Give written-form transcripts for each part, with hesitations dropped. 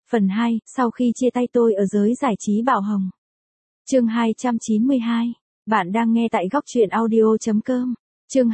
Phần 2, sau khi chia tay tôi ở giới giải trí Bảo Hồng. Chương 292. Bạn đang nghe tại góc truyện audio.com. Chương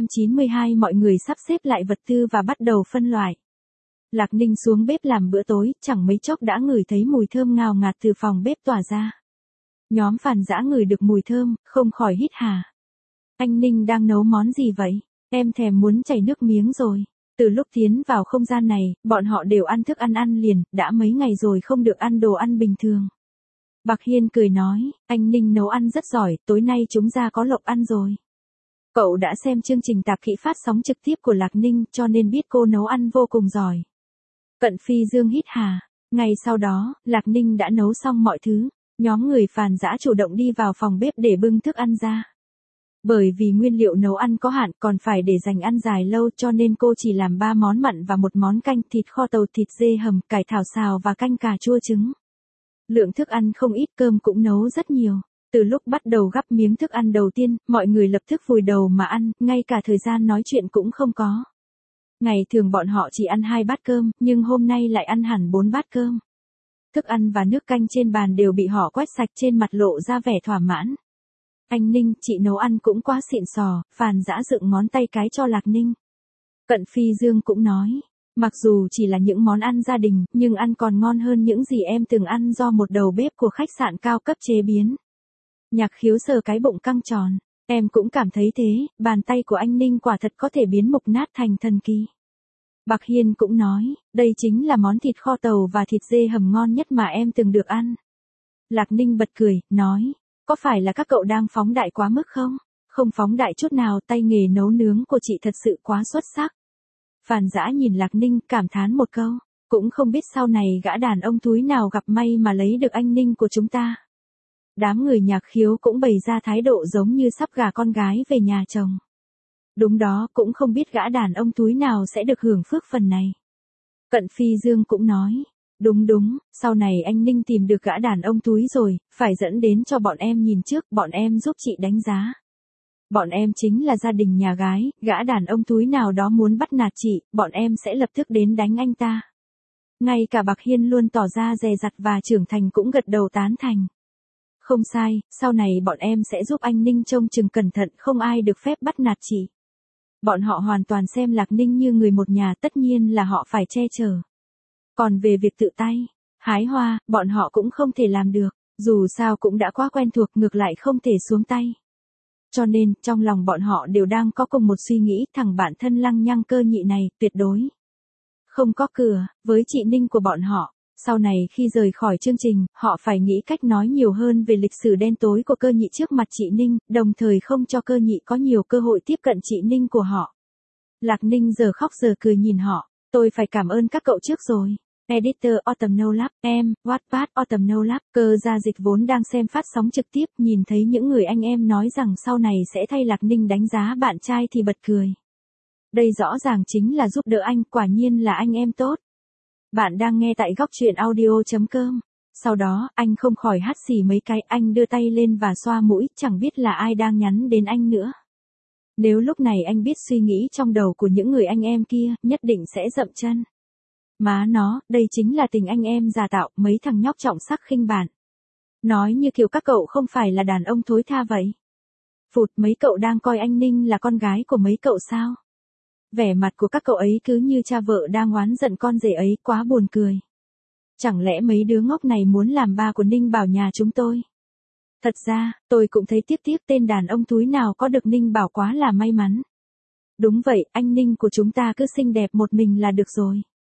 292. Mọi người sắp xếp lại vật tư và bắt đầu phân loại. Lạc Ninh xuống bếp làm bữa tối, chẳng mấy chốc đã ngửi thấy mùi thơm ngào ngạt từ phòng bếp tỏa ra. Nhóm Phàn Dã ngửi được mùi thơm, không khỏi hít hà. Anh Ninh đang nấu món gì vậy? Em thèm muốn chảy nước miếng rồi. Từ lúc tiến vào không gian này, bọn họ đều ăn thức ăn liền, đã mấy ngày rồi không được ăn đồ ăn bình thường. Bạc Hiên cười nói, anh Ninh nấu ăn rất giỏi, tối nay chúng ta có lộc ăn rồi. Cậu đã xem chương trình tạp kỹ phát sóng trực tiếp của Lạc Ninh cho nên biết cô nấu ăn vô cùng giỏi. Cận Phi Dương hít hà. Ngày sau đó, Lạc Ninh đã nấu xong mọi thứ. Nhóm người Phàn Dã chủ động đi vào phòng bếp để bưng thức ăn ra. Bởi vì nguyên liệu nấu ăn có hạn còn phải để dành ăn dài lâu cho nên cô chỉ làm 3 món mặn và một món canh thịt kho tàu, thịt dê hầm, cải thảo xào và canh cà chua trứng. Lượng thức ăn không ít, cơm cũng nấu rất nhiều. Từ lúc bắt đầu gắp miếng thức ăn đầu tiên, mọi người lập tức vùi đầu mà ăn, ngay cả thời gian nói chuyện cũng không có. Ngày thường bọn họ chỉ ăn 2 bát cơm, nhưng hôm nay lại ăn hẳn 4 bát cơm. Thức ăn và nước canh trên bàn đều bị họ quét sạch, trên mặt lộ ra vẻ thỏa mãn. Anh Ninh, chị nấu ăn cũng quá xịn sò. Phàn Dã dựng ngón tay cái cho Lạc Ninh. Cận Phi Dương cũng nói, mặc dù chỉ là những món ăn gia đình, nhưng ăn còn ngon hơn những gì em từng ăn do một đầu bếp của khách sạn cao cấp chế biến. Nhạc Khiếu sờ cái bụng căng tròn, em cũng cảm thấy thế, bàn tay của anh Ninh quả thật có thể biến mục nát thành thần kỳ. Bạc Hiên cũng nói, đây chính là món thịt kho tàu và thịt dê hầm ngon nhất mà em từng được ăn. Lạc Ninh bật cười, nói, có phải là các cậu đang phóng đại quá mức không? Không phóng đại chút nào, tay nghề nấu nướng của chị thật sự quá xuất sắc. Phàn Dã nhìn Lạc Ninh, cảm thán một câu, cũng không biết sau này gã đàn ông thúi nào gặp may mà lấy được anh Ninh của chúng ta. Đám người Nhạc Khiếu cũng bày ra thái độ giống như sắp gả con gái về nhà chồng. Đúng đó, cũng không biết gã đàn ông thúi nào sẽ được hưởng phước phần này. Cận Phi Dương cũng nói, đúng, sau này anh Ninh tìm được gã đàn ông thúi rồi, phải dẫn đến cho bọn em nhìn trước, bọn em giúp chị đánh giá. Bọn em chính là gia đình nhà gái, gã đàn ông thúi nào đó muốn bắt nạt chị, bọn em sẽ lập tức đến đánh anh ta. Ngay cả Bạc Hiên luôn tỏ ra dè dặt và trưởng thành cũng gật đầu tán thành. Không sai, sau này bọn em sẽ giúp anh Ninh trông chừng cẩn thận, không ai được phép bắt nạt chị. Bọn họ hoàn toàn xem Lạc Ninh như người một nhà, tất nhiên là họ phải che chở. Còn về việc tự tay hái hoa, bọn họ cũng không thể làm được, dù sao cũng đã quá quen thuộc, ngược lại không thể xuống tay. Cho nên, trong lòng bọn họ đều đang có cùng một suy nghĩ, thằng bạn thân lăng nhăng Cơ Nhị này, tuyệt đối không có cửa, với chị Ninh của bọn họ. Sau này khi rời khỏi chương trình, họ phải nghĩ cách nói nhiều hơn về lịch sử đen tối của Cơ Nhị trước mặt chị Ninh, đồng thời không cho Cơ Nhị có nhiều cơ hội tiếp cận chị Ninh của họ. Lạc Ninh giờ khóc giờ cười nhìn họ, tôi phải cảm ơn các cậu trước rồi. Editor Autumn No Lab, Wattpad Autumn No Lab, Cơ Gia Dịch vốn đang xem phát sóng trực tiếp, nhìn thấy những người anh em nói rằng sau này sẽ thay Lạc Ninh đánh giá bạn trai thì bật cười. Đây rõ ràng chính là giúp đỡ anh, quả nhiên là anh em tốt. Bạn đang nghe tại góc truyện audio.com. Sau đó, anh không khỏi hắt xì mấy cái, anh đưa tay lên và xoa mũi, chẳng biết là ai đang nhắn đến anh nữa. Nếu lúc này anh biết suy nghĩ trong đầu của những người anh em kia, nhất định sẽ dậm chân. Má nó, đây chính là tình anh em giả tạo, mấy thằng nhóc trọng sắc khinh bạn. Nói như kiểu các cậu không phải là đàn ông thối tha vậy. Phụt, mấy cậu đang coi anh Ninh là con gái của mấy cậu sao? Vẻ mặt của các cậu ấy cứ như cha vợ đang oán giận con rể ấy, quá buồn cười. Chẳng lẽ mấy đứa ngốc này muốn làm ba của Ninh Bảo nhà chúng tôi? Thật ra, tôi cũng thấy tiếc tên đàn ông thúi nào có được Ninh Bảo quá là may mắn. Đúng vậy, anh Ninh của chúng ta cứ xinh đẹp một mình là được rồi.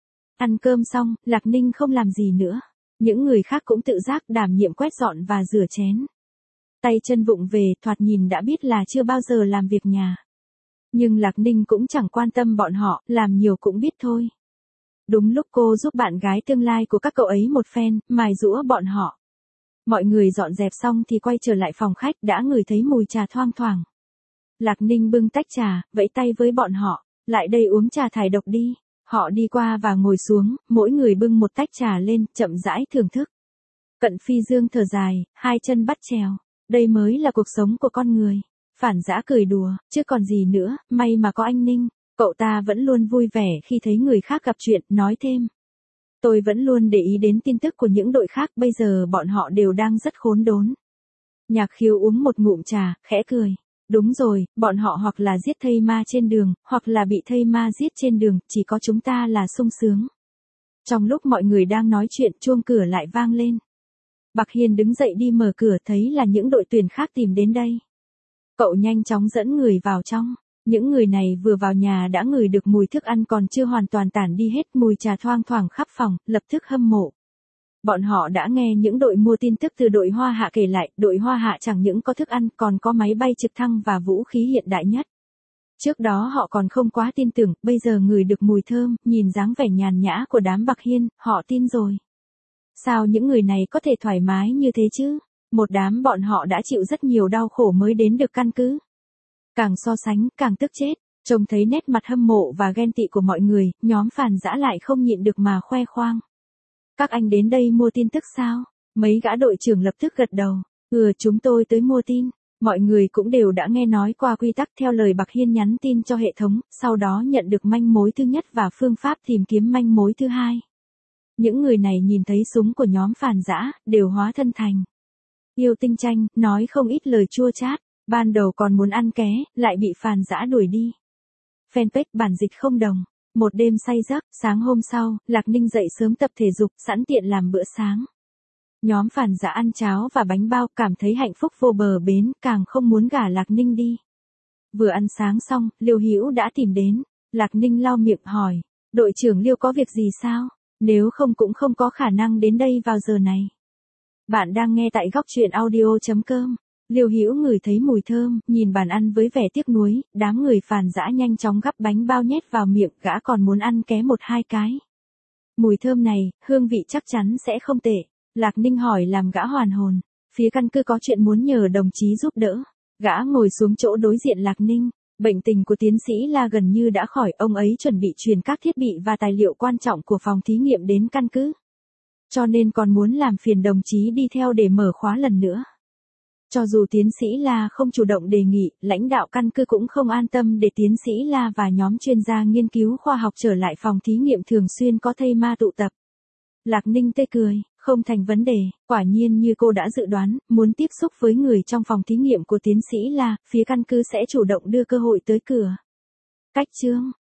Ăn cơm xong, Lạc Ninh không làm gì nữa. Những người khác cũng tự giác đảm nhiệm quét dọn và rửa chén. Tay chân vụng về, thoạt nhìn đã biết là chưa bao giờ làm việc nhà. Nhưng Lạc Ninh cũng chẳng quan tâm bọn họ, làm nhiều cũng biết thôi. Đúng lúc cô giúp bạn gái tương lai của các cậu ấy một phen, mài giũa bọn họ. Mọi người dọn dẹp xong thì quay trở lại phòng khách, đã ngửi thấy mùi trà thoang thoảng. Lạc Ninh bưng tách trà, vẫy tay với bọn họ, lại đây uống trà thải độc đi. Họ đi qua và ngồi xuống, mỗi người bưng một tách trà lên, chậm rãi thưởng thức. Cận Phi Dương thở dài, hai chân bắt chèo. Đây mới là cuộc sống của con người. Phàn Dã cười đùa, chứ còn gì nữa, may mà có anh Ninh. Cậu ta vẫn luôn vui vẻ khi thấy người khác gặp chuyện, nói thêm. Tôi vẫn luôn để ý đến tin tức của những đội khác, bây giờ bọn họ đều đang rất khốn đốn. Nhạc Khiếu uống một ngụm trà, khẽ cười. Đúng rồi, bọn họ hoặc là giết thây ma trên đường, hoặc là bị thây ma giết trên đường, chỉ có chúng ta là sung sướng. Trong lúc mọi người đang nói chuyện, chuông cửa lại vang lên. Bạc Hiên đứng dậy đi mở cửa, thấy là những đội tuyển khác tìm đến đây. Cậu nhanh chóng dẫn người vào trong. Những người này vừa vào nhà đã ngửi được mùi thức ăn còn chưa hoàn toàn tản đi hết, mùi trà thoang thoảng khắp phòng, lập tức hâm mộ. Bọn họ đã nghe những đội mua tin tức từ đội Hoa Hạ kể lại, đội Hoa Hạ chẳng những có thức ăn còn có máy bay trực thăng và vũ khí hiện đại nhất. Trước đó họ còn không quá tin tưởng, bây giờ ngửi được mùi thơm, nhìn dáng vẻ nhàn nhã của đám Bạc Hiên, họ tin rồi. Sao những người này có thể thoải mái như thế chứ? Một đám bọn họ đã chịu rất nhiều đau khổ mới đến được căn cứ. Càng so sánh, càng tức chết. Trông thấy nét mặt hâm mộ và ghen tị của mọi người, nhóm Phàn Dã lại không nhịn được mà khoe khoang. Các anh đến đây mua tin tức sao? Mấy gã đội trưởng lập tức gật đầu. Chúng tôi tới mua tin. Mọi người cũng đều đã nghe nói qua quy tắc theo lời Bạc Hiên nhắn tin cho hệ thống, sau đó nhận được manh mối thứ nhất và phương pháp tìm kiếm manh mối thứ hai. Những người này nhìn thấy súng của nhóm Phàn Dã, đều hóa thân thành yêu tinh tranh, nói không ít lời chua chát. Ban đầu còn muốn ăn ké, lại bị Phàn Dã đuổi đi. Fanpage bản dịch không đồng. Một đêm say giấc, sáng hôm sau, Lạc Ninh dậy sớm tập thể dục, sẵn tiện làm bữa sáng. Nhóm Phàn Dã ăn cháo và bánh bao, cảm thấy hạnh phúc vô bờ bến, càng không muốn gả Lạc Ninh đi. Vừa ăn sáng xong, Liêu Hữu đã tìm đến. Lạc Ninh lau miệng hỏi, đội trưởng Liêu có việc gì sao? Nếu không cũng không có khả năng đến đây vào giờ này. Bạn đang nghe tại góc truyện audio.com. Liêu Hữu ngửi thấy mùi thơm, nhìn bàn ăn với vẻ tiếc nuối, đám người Phàn Dã nhanh chóng gắp bánh bao nhét vào miệng, gã còn muốn ăn ké một hai cái. Mùi thơm này, hương vị chắc chắn sẽ không tệ. Lạc Ninh hỏi làm gã hoàn hồn. Phía căn cứ có chuyện muốn nhờ đồng chí giúp đỡ. Gã ngồi xuống chỗ đối diện Lạc Ninh. Bệnh tình của tiến sĩ La gần như đã khỏi, ông ấy chuẩn bị truyền các thiết bị và tài liệu quan trọng của phòng thí nghiệm đến căn cứ. Cho nên còn muốn làm phiền đồng chí đi theo để mở khóa lần nữa. Cho dù tiến sĩ La không chủ động đề nghị, lãnh đạo căn cứ cũng không an tâm để tiến sĩ La và nhóm chuyên gia nghiên cứu khoa học trở lại phòng thí nghiệm thường xuyên có thây ma tụ tập. Lạc Ninh tê cười, không thành vấn đề, quả nhiên như cô đã dự đoán, muốn tiếp xúc với người trong phòng thí nghiệm của tiến sĩ La, phía căn cứ sẽ chủ động đưa cơ hội tới cửa. Cách chương